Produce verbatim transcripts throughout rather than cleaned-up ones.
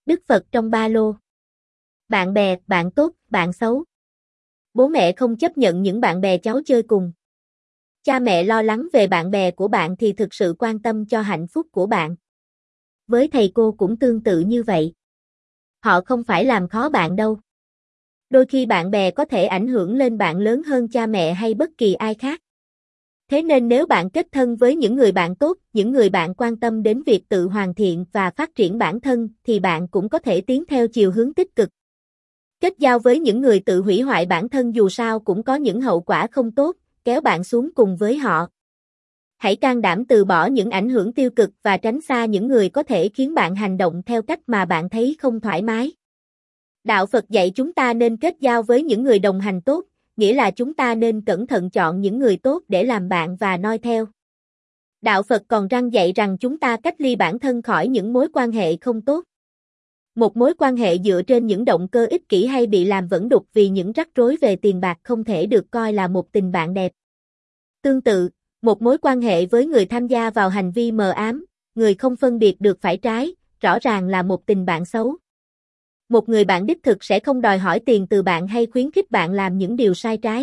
Đức Phật trong ba lô. Bạn bè, bạn tốt, bạn xấu. Bố mẹ không chấp nhận những bạn bè cháu chơi cùng. Cha mẹ lo lắng về bạn bè của bạn thì thực sự quan tâm cho hạnh phúc của bạn. Với thầy cô cũng tương tự như vậy. Họ không phải làm khó bạn đâu. Đôi khi bạn bè có thể ảnh hưởng lên bạn lớn hơn cha mẹ hay bất kỳ ai khác. Thế nên nếu bạn kết thân với những người bạn tốt, những người bạn quan tâm đến việc tự hoàn thiện và phát triển bản thân, thì bạn cũng có thể tiến theo chiều hướng tích cực. Kết giao với những người tự hủy hoại bản thân dù sao cũng có những hậu quả không tốt, kéo bạn xuống cùng với họ. Hãy can đảm từ bỏ những ảnh hưởng tiêu cực và tránh xa những người có thể khiến bạn hành động theo cách mà bạn thấy không thoải mái. Đạo Phật dạy chúng ta nên kết giao với những người đồng hành tốt, nghĩa là chúng ta nên cẩn thận chọn những người tốt để làm bạn và noi theo. Đạo Phật còn răn dạy rằng chúng ta cách ly bản thân khỏi những mối quan hệ không tốt. Một mối quan hệ dựa trên những động cơ ích kỷ hay bị làm vẩn đục vì những rắc rối về tiền bạc không thể được coi là một tình bạn đẹp. Tương tự, một mối quan hệ với người tham gia vào hành vi mờ ám, người không phân biệt được phải trái, rõ ràng là một tình bạn xấu. Một người bạn đích thực sẽ không đòi hỏi tiền từ bạn hay khuyến khích bạn làm những điều sai trái.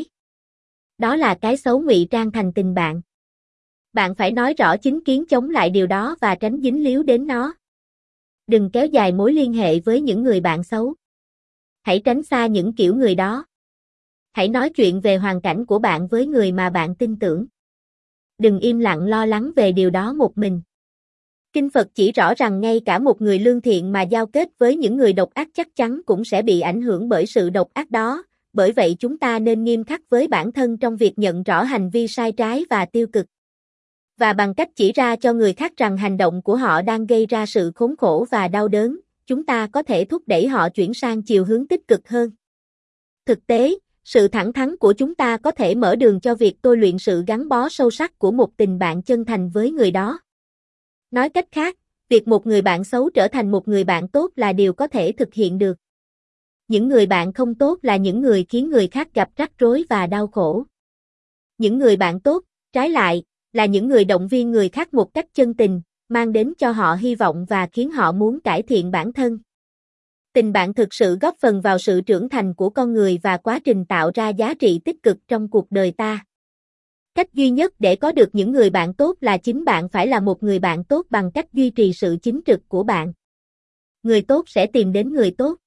Đó là cái xấu ngụy trang thành tình bạn. Bạn phải nói rõ chính kiến chống lại điều đó và tránh dính líu đến nó. Đừng kéo dài mối liên hệ với những người bạn xấu. Hãy tránh xa những kiểu người đó. Hãy nói chuyện về hoàn cảnh của bạn với người mà bạn tin tưởng. Đừng im lặng lo lắng về điều đó một mình. Kinh Phật chỉ rõ rằng ngay cả một người lương thiện mà giao kết với những người độc ác chắc chắn cũng sẽ bị ảnh hưởng bởi sự độc ác đó, bởi vậy chúng ta nên nghiêm khắc với bản thân trong việc nhận rõ hành vi sai trái và tiêu cực. Và bằng cách chỉ ra cho người khác rằng hành động của họ đang gây ra sự khốn khổ và đau đớn, chúng ta có thể thúc đẩy họ chuyển sang chiều hướng tích cực hơn. Thực tế, sự thẳng thắn của chúng ta có thể mở đường cho việc tôi luyện sự gắn bó sâu sắc của một tình bạn chân thành với người đó. Nói cách khác, việc một người bạn xấu trở thành một người bạn tốt là điều có thể thực hiện được. Những người bạn không tốt là những người khiến người khác gặp rắc rối và đau khổ. Những người bạn tốt, trái lại, là những người động viên người khác một cách chân tình, mang đến cho họ hy vọng và khiến họ muốn cải thiện bản thân. Tình bạn thực sự góp phần vào sự trưởng thành của con người và quá trình tạo ra giá trị tích cực trong cuộc đời ta. Cách duy nhất để có được những người bạn tốt là chính bạn phải là một người bạn tốt bằng cách duy trì sự chính trực của bạn. Người tốt sẽ tìm đến người tốt.